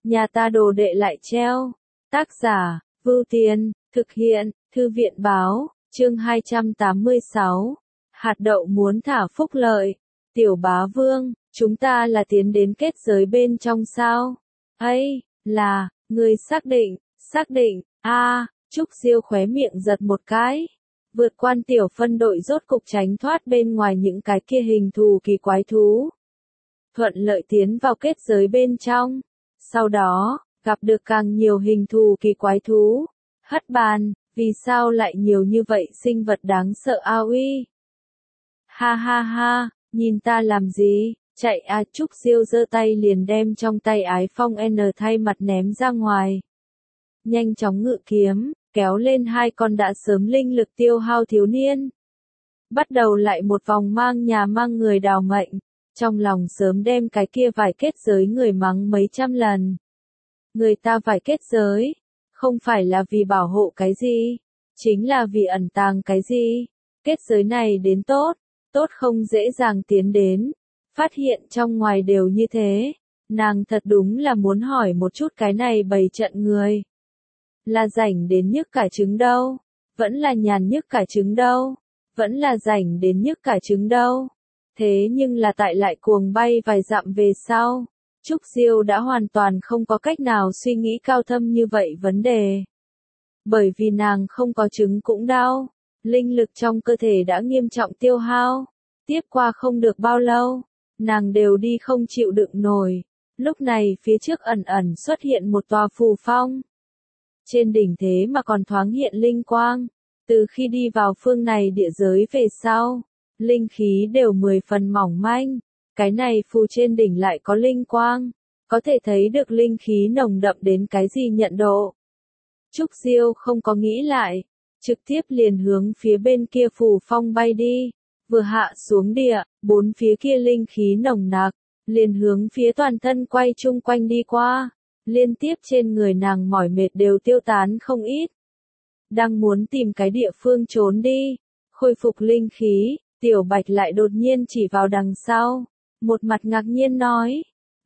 nhà ta đồ đệ lại treo. Tác giả, Vưu Tiên, thực hiện, Thư viện Báo, chương 286. Hạt đậu muốn thả phúc lợi. Tiểu bá vương, chúng ta là tiến đến kết giới bên trong sao? Ấy, là, người xác định, Trúc Diêu khóe miệng giật một cái. Vượt quan tiểu phân đội rốt cục tránh thoát bên ngoài những cái kia hình thù kỳ quái thú. Thuận lợi tiến vào kết giới bên trong. Sau đó, gặp được càng nhiều hình thù kỳ quái thú. Hất bàn, vì sao lại nhiều như vậy sinh vật đáng sợ a uy? Ha ha ha, nhìn ta làm gì? Chạy a Trúc Diêu giơ tay liền đem trong tay Ái Phong N thay mặt ném ra ngoài. Nhanh chóng ngự kiếm, kéo lên hai con đã sớm linh lực tiêu hao thiếu niên. Bắt đầu lại một vòng mang nhà mang người đào mệnh, trong lòng sớm đem cái kia vài kết giới người mắng mấy trăm lần. Người ta vài kết giới, không phải là vì bảo hộ cái gì, chính là vì ẩn tàng cái gì. Kết giới này đến tốt không dễ dàng tiến đến, phát hiện trong ngoài đều như thế. Nàng thật đúng là muốn hỏi một chút cái này bày trận người. Là rảnh đến nhức cả trứng đâu? Vẫn là nhàn nhức cả trứng đâu? Vẫn là rảnh đến nhức cả trứng đâu? Thế nhưng là tại lại cuồng bay vài dặm về sau. Trúc Diêu đã hoàn toàn không có cách nào suy nghĩ cao thâm như vậy vấn đề. Bởi vì nàng không có trứng cũng đau. Linh lực trong cơ thể đã nghiêm trọng tiêu hao. Tiếp qua không được bao lâu, nàng đều đi không chịu đựng nổi. Lúc này phía trước ẩn ẩn xuất hiện một tòa phù phong. Trên đỉnh thế mà còn thoáng hiện linh quang. Từ khi đi vào phương này địa giới về sau, linh khí đều 10 phần mỏng manh. Cái này phù trên đỉnh lại có linh quang, có thể thấy được linh khí nồng đậm đến cái gì nhận độ. Trúc Diêu không có nghĩ lại, trực tiếp liền hướng phía bên kia phù phong bay đi. Vừa hạ xuống địa, bốn phía kia linh khí nồng nặc, liền hướng phía toàn thân quay chung quanh đi qua. Liên tiếp trên người nàng mỏi mệt đều tiêu tán không ít. Đang muốn tìm cái địa phương trốn đi, khôi phục linh khí, Tiểu Bạch lại đột nhiên chỉ vào đằng sau. Một mặt ngạc nhiên nói,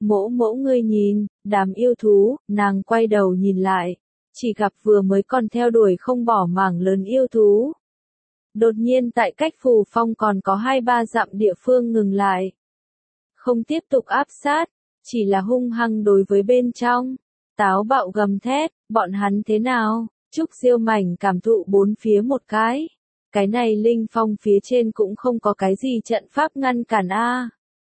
mỗ ngươi nhìn, đám yêu thú. Nàng quay đầu nhìn lại, chỉ gặp vừa mới còn theo đuổi không bỏ mảng lớn yêu thú. Đột nhiên tại cách phù phong còn có 2-3 dặm địa phương ngừng lại. Không tiếp tục áp sát, chỉ là hung hăng đối với bên trong. Táo bạo gầm thét, bọn hắn thế nào? Trúc Diêu mảnh cảm thụ bốn phía một cái. Cái này linh phong phía trên cũng không có cái gì trận pháp ngăn cản a.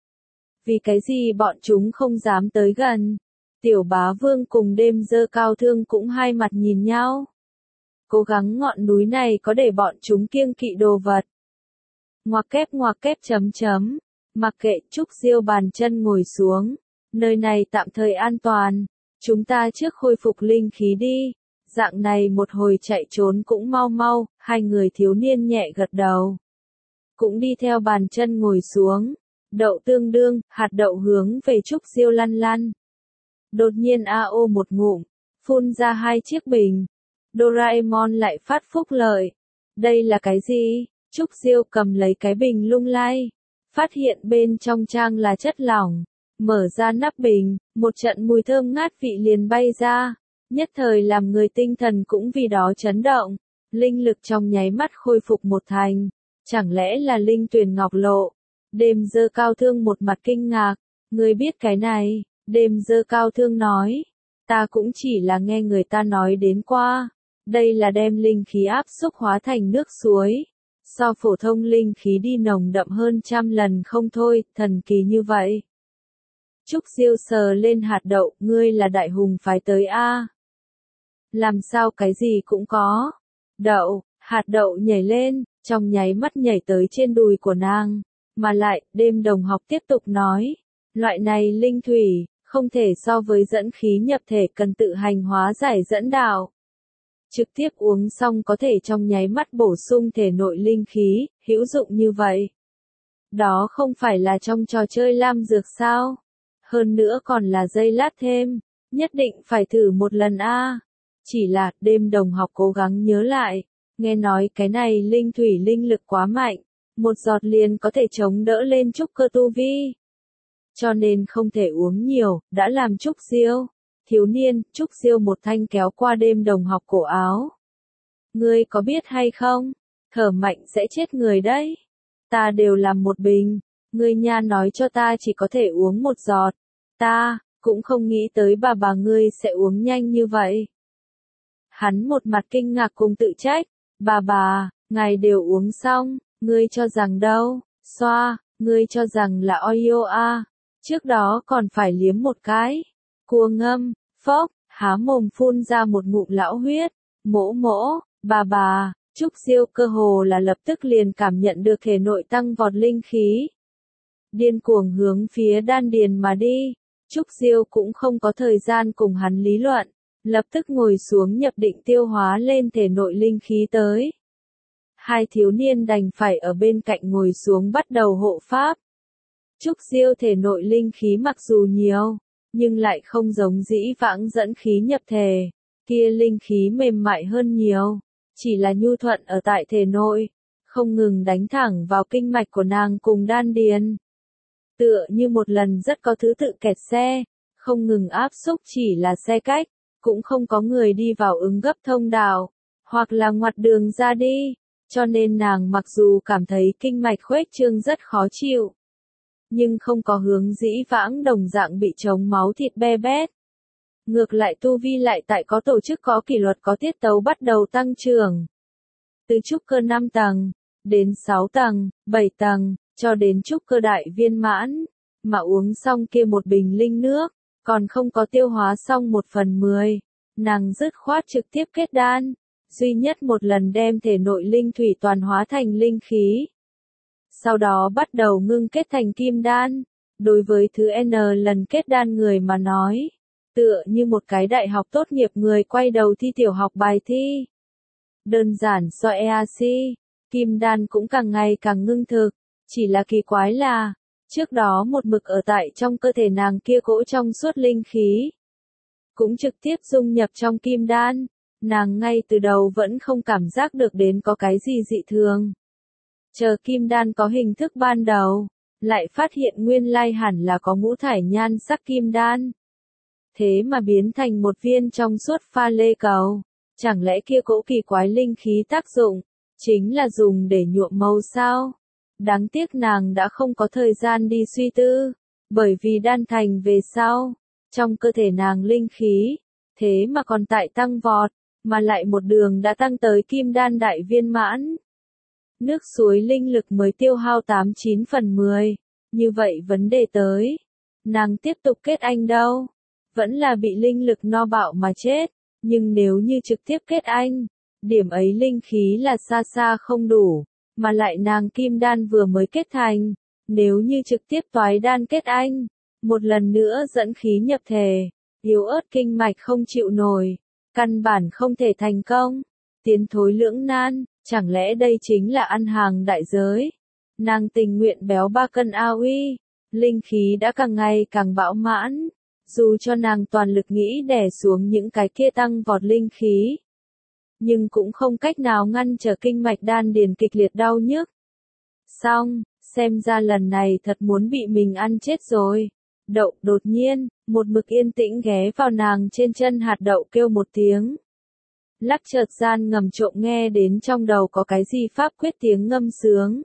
Vì cái gì bọn chúng không dám tới gần? Tiểu bá vương cùng Đêm Dơ Cao Thương cũng hai mặt nhìn nhau. Cố gắng ngọn núi này có để bọn chúng kiêng kỵ đồ vật. Ngoặc kép chấm. Mặc kệ Trúc Diêu bàn chân ngồi xuống. Nơi này tạm thời an toàn. Chúng ta trước khôi phục linh khí đi. Dạng này một hồi chạy trốn cũng mau. Hai người thiếu niên nhẹ gật đầu. Cũng đi theo bàn chân ngồi xuống. Đậu tương đương, hạt đậu hướng về Trúc Diêu lăn. Đột nhiên AO một ngụm, phun ra 2 chiếc bình. Doraemon lại phát phúc lợi. Đây là cái gì? Trúc Diêu cầm lấy cái bình lung lay. Phát hiện bên trong trang là chất lỏng. Mở ra nắp bình, một trận mùi thơm ngát vị liền bay ra. Nhất thời làm người tinh thần cũng vì đó chấn động. Linh lực trong nháy mắt khôi phục một thành. Chẳng lẽ là linh tuyển ngọc lộ? Đêm Dơ Cao Thương một mặt kinh ngạc. Ngươi biết cái này? Đêm Dơ Cao Thương nói. Ta cũng chỉ là nghe người ta nói đến qua. Đây là đem linh khí áp xúc hóa thành nước suối. So phổ thông linh khí đi nồng đậm hơn 100 lần không thôi, thần kỳ như vậy. Trúc Diêu sờ lên hạt đậu, ngươi là đại hùng phái tới a? Làm sao cái gì cũng có? Hạt đậu nhảy lên, trong nháy mắt nhảy tới trên đùi của nàng. Mà lại, Đêm đồng học tiếp tục nói. Loại này linh thủy, không thể so với dẫn khí nhập thể cần tự hành hóa giải dẫn đạo. Trực tiếp uống xong có thể trong nháy mắt bổ sung thể nội linh khí, hữu dụng như vậy. Đó không phải là trong trò chơi lam dược sao? Hơn nữa còn là dây lát thêm. Nhất định phải thử một lần a. Chỉ là, Đêm đồng học cố gắng nhớ lại. Nghe nói cái này linh thủy linh lực quá mạnh. Một giọt liền có thể chống đỡ lên trúc cơ tu vi. Cho nên không thể uống nhiều, đã làm Trúc Diêu Thiếu niên, Trúc Diêu một thanh kéo qua đêm đồng học cổ áo. Ngươi có biết hay không? Thở mạnh sẽ chết người đấy. Ta đều làm một bình. Ngươi nha nói cho ta chỉ có thể uống một giọt. Ta cũng không nghĩ tới bà ngươi sẽ uống nhanh như vậy. Hắn một mặt kinh ngạc cùng tự trách. Bà, ngài đều uống xong, ngươi cho rằng đâu? Xoa, ngươi cho rằng là Oreo à? Trước đó còn phải liếm một cái. Cua ngâm, phốc, há mồm phun ra một ngụm lão huyết. Mỗ, bà, Trúc Diêu cơ hồ là lập tức liền cảm nhận được thể nội tăng vọt linh khí. Điên cuồng hướng phía đan điền mà đi. Trúc Diêu cũng không có thời gian cùng hắn lý luận, lập tức ngồi xuống nhập định tiêu hóa lên thể nội linh khí tới. Hai thiếu niên đành phải ở bên cạnh ngồi xuống bắt đầu hộ pháp. Trúc Diêu thể nội linh khí mặc dù nhiều, nhưng lại không giống dĩ vãng dẫn khí nhập thể, kia linh khí mềm mại hơn nhiều, chỉ là nhu thuận ở tại thể nội, không ngừng đánh thẳng vào kinh mạch của nàng cùng đan điền. Tựa như một lần rất có thứ tự kẹt xe, không ngừng áp xúc chỉ là xe cách, cũng không có người đi vào ứng gấp thông đạo, hoặc là ngoặt đường ra đi, cho nên nàng mặc dù cảm thấy kinh mạch khuếch trương rất khó chịu, nhưng không có hướng dĩ vãng đồng dạng bị chống máu thịt be bét. Ngược lại tu vi lại tại có tổ chức có kỷ luật có tiết tấu bắt đầu tăng trưởng. Từ trúc cơ 5 tầng, đến 6 tầng, 7 tầng, cho đến trúc cơ đại viên mãn, mà uống xong kia một bình linh nước, còn không có tiêu hóa xong 1/10, nàng dứt khoát trực tiếp kết đan, duy nhất một lần đem thể nội linh thủy toàn hóa thành linh khí. Sau đó bắt đầu ngưng kết thành kim đan, đối với thứ N lần kết đan người mà nói, tựa như một cái đại học tốt nghiệp người quay đầu thi tiểu học bài thi. Đơn giản so EAC, kim đan cũng càng ngày càng ngưng thực, chỉ là kỳ quái là, trước đó một mực ở tại trong cơ thể nàng kia cỗ trong suốt linh khí, cũng trực tiếp dung nhập trong kim đan, nàng ngay từ đầu vẫn không cảm giác được đến có cái gì dị thường. Chờ kim đan có hình thức ban đầu, lại phát hiện nguyên lai hẳn là có ngũ thải nhan sắc kim đan. Thế mà biến thành một viên trong suốt pha lê cầu, chẳng lẽ kia cỗ kỳ quái linh khí tác dụng, chính là dùng để nhuộm màu sao? Đáng tiếc nàng đã không có thời gian đi suy tư, bởi vì đan thành về sau, trong cơ thể nàng linh khí, thế mà còn tại tăng vọt, mà lại một đường đã tăng tới kim đan đại viên mãn. Nước suối linh lực mới tiêu hao 89/10, như vậy vấn đề tới, nàng tiếp tục kết anh đâu? Vẫn là bị linh lực no bạo mà chết, nhưng nếu như trực tiếp kết anh, điểm ấy linh khí là xa xa không đủ, mà lại nàng kim đan vừa mới kết thành, nếu như trực tiếp toái đan kết anh, một lần nữa dẫn khí nhập thể, yếu ớt kinh mạch không chịu nổi, căn bản không thể thành công, tiến thối lưỡng nan, chẳng lẽ đây chính là ăn hàng đại giới? Nàng tình nguyện béo 3 cân AOE, linh khí đã càng ngày càng bão mãn. Dù cho nàng toàn lực nghĩ đè xuống những cái kia tăng vọt linh khí, nhưng cũng không cách nào ngăn trở kinh mạch đan điền kịch liệt đau nhức. Xong, xem ra lần này thật muốn bị mình ăn chết rồi. Đậu đột nhiên, một mực yên tĩnh ghé vào nàng trên chân hạt đậu kêu một tiếng. Lắc chợt gian ngầm trộm nghe đến trong đầu có cái gì pháp quyết tiếng ngâm sướng.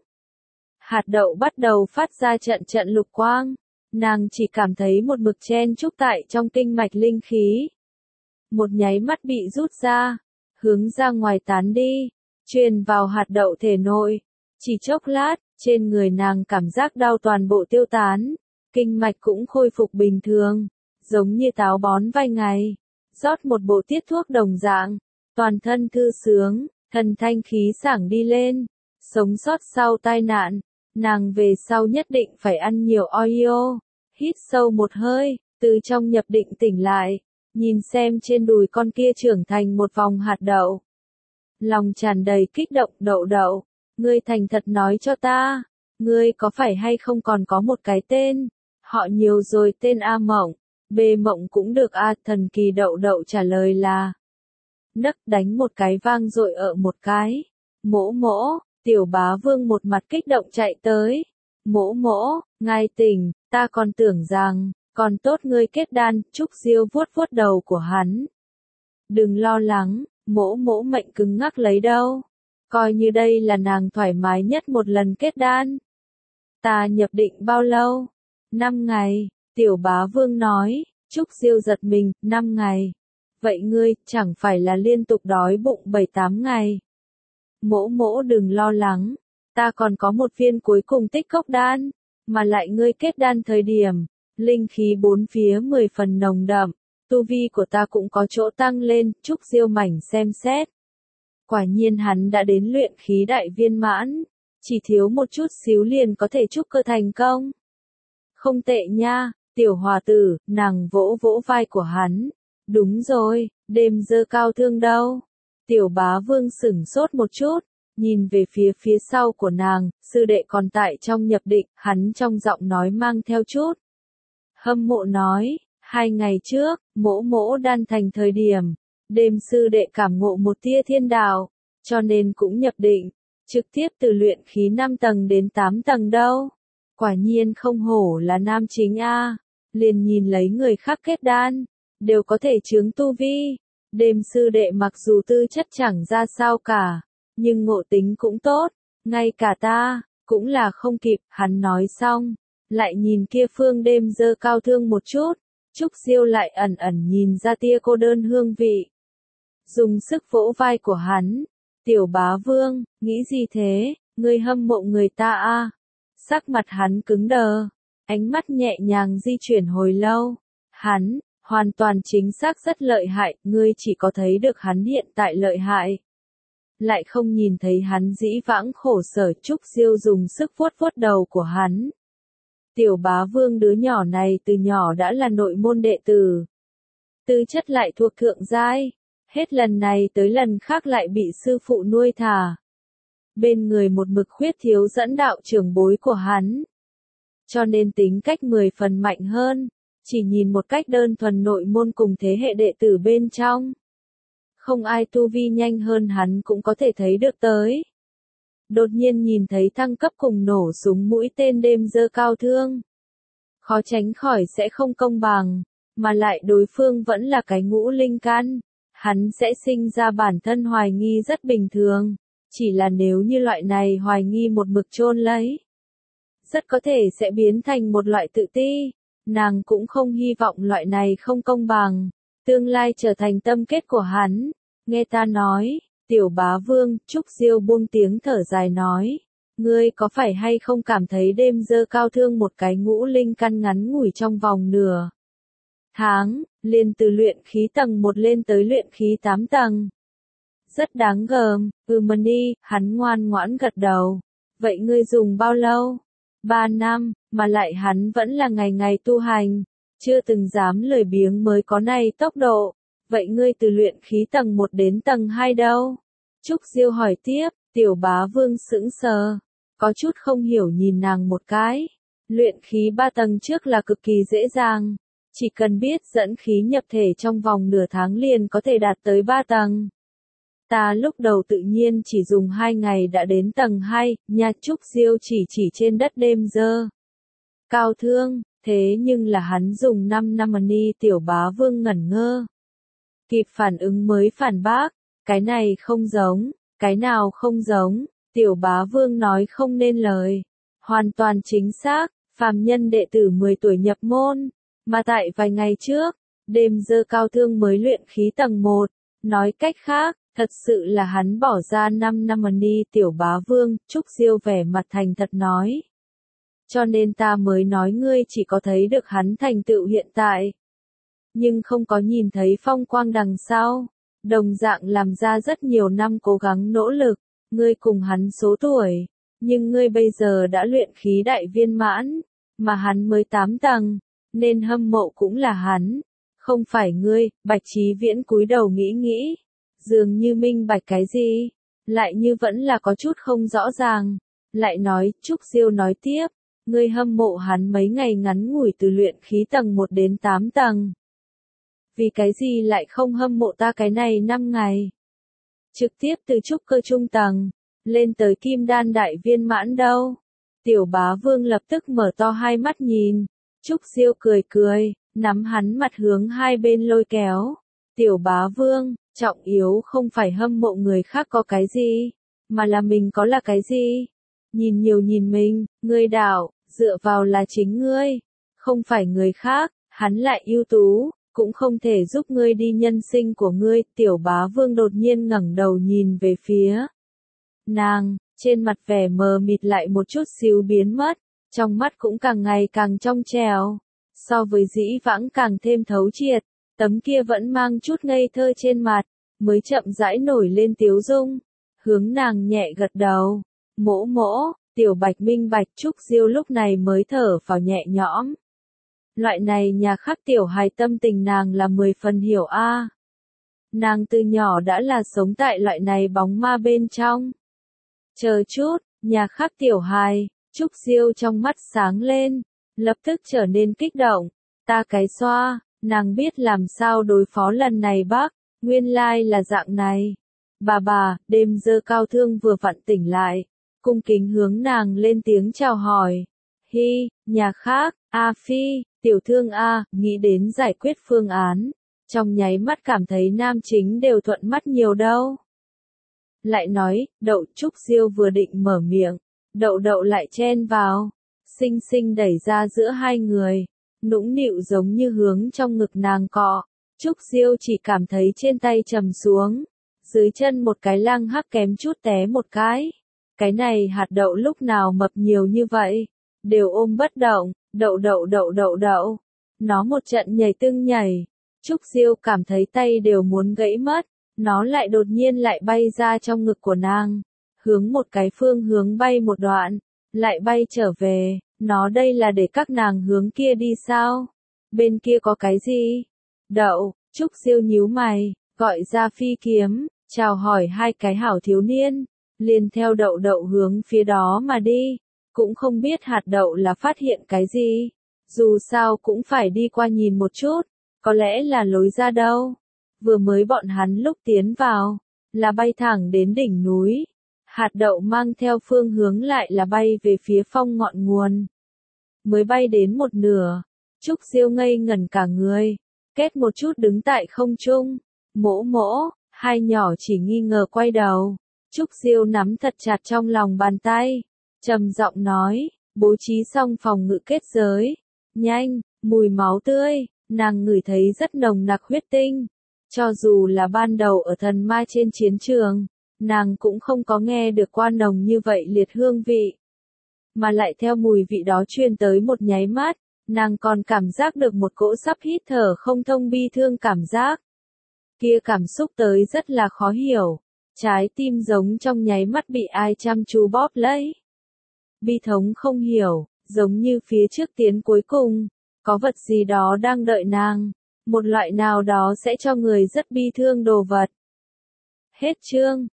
Hạt đậu bắt đầu phát ra trận trận lục quang. Nàng chỉ cảm thấy một mực chen chúc tại trong kinh mạch linh khí. Một nháy mắt bị rút ra, hướng ra ngoài tán đi, truyền vào hạt đậu thể nội. Chỉ chốc lát, trên người nàng cảm giác đau toàn bộ tiêu tán, kinh mạch cũng khôi phục bình thường, giống như táo bón vài ngày. Rót một bộ tiết thuốc đồng dạng, toàn thân thư sướng, thần thanh khí sảng đi lên. Sống sót sau tai nạn, nàng về sau nhất định phải ăn nhiều Oreo. Hít sâu một hơi, từ trong nhập định tỉnh lại, nhìn xem trên đùi con kia trưởng thành một vòng hạt đậu. Lòng tràn đầy kích động. Đậu, ngươi thành thật nói cho ta, ngươi có phải hay không còn có một cái tên, họ nhiều rồi, tên A Mộng, B Mộng cũng được a. Thần kỳ. Đậu trả lời là, nấc đánh một cái vang dội ở một cái. Mỗ, Tiểu Bá Vương một mặt kích động chạy tới. Mỗ, ngài tỉnh, ta còn tưởng rằng Còn tốt ngươi kết đan, Trúc Diêu vuốt vuốt đầu của hắn. Đừng lo lắng, mỗ mỗ mệnh cứng ngắc lấy đâu. Coi như đây là nàng thoải mái nhất một lần kết đan. Ta nhập định bao lâu? 5 ngày, Tiểu Bá Vương nói. Trúc Diêu giật mình, 5 ngày. Vậy ngươi, chẳng phải là liên tục đói bụng 7-8 ngày. Mỗ mỗ đừng lo lắng, ta còn có một viên cuối cùng tích cốc đan, mà lại ngươi kết đan thời điểm, linh khí bốn phía 10 phần nồng đậm, tu vi của ta cũng có chỗ tăng lên, Trúc Diêu mảnh xem xét. Quả nhiên hắn đã đến luyện khí đại viên mãn, chỉ thiếu một chút xíu liền có thể trúc cơ thành công. Không tệ nha, tiểu hòa tử, nàng vỗ vỗ vai của hắn. Đúng rồi, đêm dơ cao thương đâu? Tiểu Bá Vương sửng sốt một chút, nhìn về phía sau của nàng, sư đệ còn tại trong nhập định, hắn trong giọng nói mang theo chút. Hâm mộ nói, 2 ngày trước, mỗ mỗ đan thành thời điểm, đêm sư đệ cảm ngộ một tia thiên đạo, cho nên cũng nhập định, trực tiếp từ luyện khí 5 tầng đến 8 tầng đâu. Quả nhiên không hổ là nam chính a, liền nhìn lấy người khác kết đan, đều có thể chướng tu vi. Đêm sư đệ mặc dù tư chất chẳng ra sao cả, nhưng ngộ tính cũng tốt, ngay cả ta, cũng là không kịp, hắn nói xong, lại nhìn kia phương đêm dơ cao thương một chút, Trúc Diêu lại ẩn ẩn nhìn ra tia cô đơn hương vị. Dùng sức vỗ vai của hắn, Tiểu Bá Vương, nghĩ gì thế, ngươi hâm mộ người ta a? Sắc mặt hắn cứng đờ, ánh mắt nhẹ nhàng di chuyển hồi lâu, hắn, hoàn toàn chính xác rất lợi hại, ngươi chỉ có thấy được hắn hiện tại lợi hại. Lại không nhìn thấy hắn dĩ vãng khổ sở. Trúc Diêu dùng sức vuốt vuốt đầu của hắn. Tiểu Bá Vương đứa nhỏ này từ nhỏ đã là nội môn đệ tử. Tư chất lại thuộc thượng giai, hết lần này tới lần khác lại bị sư phụ nuôi thả. Bên người một mực khuyết thiếu dẫn đạo trưởng bối của hắn. Cho nên tính cách 10 phần mạnh hơn. Chỉ nhìn một cách đơn thuần nội môn cùng thế hệ đệ tử bên trong. Không ai tu vi nhanh hơn hắn cũng có thể thấy được tới. Đột nhiên nhìn thấy thăng cấp cùng nổ súng mũi tên đêm dơ cao thương. Khó tránh khỏi sẽ không công bằng, mà lại đối phương vẫn là cái ngũ linh căn. Hắn sẽ sinh ra bản thân hoài nghi rất bình thường. Chỉ là nếu như loại này hoài nghi một mực chôn lấy, rất có thể sẽ biến thành một loại tự ti. Nàng cũng không hy vọng loại này không công bằng, tương lai trở thành tâm kết của hắn. Nghe ta nói, Tiểu Bá Vương, Trúc Diêu buông tiếng thở dài nói, ngươi có phải hay không cảm thấy đêm dơ cao thương một cái ngũ linh căn ngắn ngủi trong vòng nửa tháng, liền từ luyện khí tầng 1 lên tới luyện khí 8 tầng. Rất đáng gờm, Mani, hắn ngoan ngoãn gật đầu. Vậy ngươi dùng bao lâu? 3 năm, mà lại hắn vẫn là ngày ngày tu hành, chưa từng dám lười biếng mới có này tốc độ. Vậy ngươi từ luyện khí tầng 1 đến tầng 2 đâu? Trúc Diêu hỏi tiếp, Tiểu Bá Vương sững sờ, có chút không hiểu nhìn nàng một cái. Luyện khí 3 tầng trước là cực kỳ dễ dàng, chỉ cần biết dẫn khí nhập thể trong vòng nửa tháng liền có thể đạt tới 3 tầng. Ta lúc đầu tự nhiên chỉ dùng 2 ngày đã đến tầng 2, nha. Trúc Diêu chỉ trên đất đêm dơ cao thương, thế nhưng là hắn dùng 5 năm Mani. Tiểu Bá Vương ngẩn ngơ. Kịp phản ứng mới phản bác, cái này không giống, cái nào không giống, Tiểu Bá Vương nói không nên lời. Hoàn toàn chính xác, phàm nhân đệ tử 10 tuổi nhập môn, mà tại vài ngày trước, đêm dơ cao thương mới luyện khí tầng 1, nói cách khác, thật sự là hắn bỏ ra 5 năm Mani. Tiểu Bá Vương, Trúc Diêu vẻ mặt thành thật nói. Cho nên ta mới nói ngươi chỉ có thấy được hắn thành tựu hiện tại, nhưng không có nhìn thấy phong quang đằng sau. Đồng dạng làm ra rất nhiều năm cố gắng nỗ lực, ngươi cùng hắn số tuổi, nhưng ngươi bây giờ đã luyện khí đại viên mãn, mà hắn mới 8 tầng, nên hâm mộ cũng là hắn, không phải ngươi. Bạch Chí Viễn cúi đầu nghĩ, dường như minh bạch cái gì, lại như vẫn là có chút không rõ ràng, lại nói. Trúc Diêu nói tiếp, ngươi hâm mộ hắn mấy ngày ngắn ngủi từ luyện khí tầng 1 đến 8 tầng. Vì cái gì lại không hâm mộ ta cái này 5 ngày? Trực tiếp từ trúc cơ trung tầng, lên tới kim đan đại viên mãn đâu? Tiểu Bá Vương lập tức mở to hai mắt nhìn, Trúc Diêu cười cười, nắm hắn mặt hướng hai bên lôi kéo. Tiểu bá vương, trọng yếu không phải hâm mộ người khác có cái gì, mà là mình có là cái gì. Nhìn nhiều nhìn mình, ngươi đảo, dựa vào là chính ngươi, không phải người khác, hắn lại ưu tú, cũng không thể giúp ngươi đi nhân sinh của ngươi. Tiểu bá vương đột nhiên ngẩng đầu nhìn về phía nàng, trên mặt vẻ mờ mịt lại một chút xíu biến mất, trong mắt cũng càng ngày càng trong trẻo, so với dĩ vãng càng thêm thấu triệt, tấm kia vẫn mang chút ngây thơ trên mặt, mới chậm rãi nổi lên tiếu dung, hướng nàng nhẹ gật đầu. Mỗ mỗ, Tiểu Bạch minh bạch. Trúc Diêu lúc này mới thở vào nhẹ nhõm. Loại này nhà khác tiểu hài tâm tình nàng là 10 phần hiểu a. Nàng từ nhỏ đã là sống tại loại này bóng ma bên trong. Chờ chút, nhà khác tiểu hài, Trúc Diêu trong mắt sáng lên, lập tức trở nên kích động. Ta cái xoa, nàng biết làm sao đối phó lần này bác, nguyên lai là dạng này. Bà, đêm dơ cao thương vừa vặn tỉnh lại, cung kính hướng nàng lên tiếng chào hỏi. Hi, nhà khác, A Phi, tiểu thương A, nghĩ đến giải quyết phương án, trong nháy mắt cảm thấy nam chính đều thuận mắt nhiều đâu. Lại nói, Đậu. Trúc Diêu vừa định mở miệng, Đậu lại chen vào, xinh xinh đẩy ra giữa hai người, nũng nịu giống như hướng trong ngực nàng cọ. Trúc Diêu chỉ cảm thấy trên tay trầm xuống, dưới chân một cái lăng hắc kém chút té một cái. Cái này hạt đậu lúc nào mập nhiều như vậy, đều ôm bất động. Đậu. Nó một trận nhảy tưng nhảy, Trúc Diêu cảm thấy tay đều muốn gãy mất, nó lại đột nhiên lại bay ra trong ngực của nàng, hướng một cái phương hướng bay một đoạn, lại bay trở về. Nó đây là để các nàng hướng kia đi sao? Bên kia có cái gì? Đậu. Trúc Diêu nhíu mày, gọi ra phi kiếm, chào hỏi hai cái hảo thiếu niên, liền theo Đậu hướng phía đó mà đi. Cũng không biết hạt đậu là phát hiện cái gì, dù sao cũng phải đi qua nhìn một chút, có lẽ là lối ra đâu. Vừa mới bọn hắn lúc tiến vào, là bay thẳng đến đỉnh núi, hạt đậu mang theo phương hướng lại là bay về phía phong ngọn nguồn. Mới bay đến một nửa, Trúc Diêu ngây ngẩn cả người, kết một chút đứng tại không trung. Mỗ, hai nhỏ chỉ nghi ngờ quay đầu. Trúc Diêu nắm thật chặt trong lòng bàn tay, trầm giọng nói, bố trí xong phòng ngự kết giới. Nhanh, mùi máu tươi, nàng ngửi thấy rất nồng nặc huyết tinh. Cho dù là ban đầu ở thần ma trên chiến trường, nàng cũng không có nghe được qua nồng như vậy liệt hương vị. Mà lại theo mùi vị đó truyền tới một nháy mắt, nàng còn cảm giác được một cỗ sắp hít thở không thông bi thương cảm giác. Kia cảm xúc tới rất là khó hiểu, trái tim giống trong nháy mắt bị ai chăm chú bóp lấy. Bi thống không hiểu, giống như phía trước tiến cuối cùng, có vật gì đó đang đợi nàng, một loại nào đó sẽ cho người rất bi thương đồ vật. Hết chương.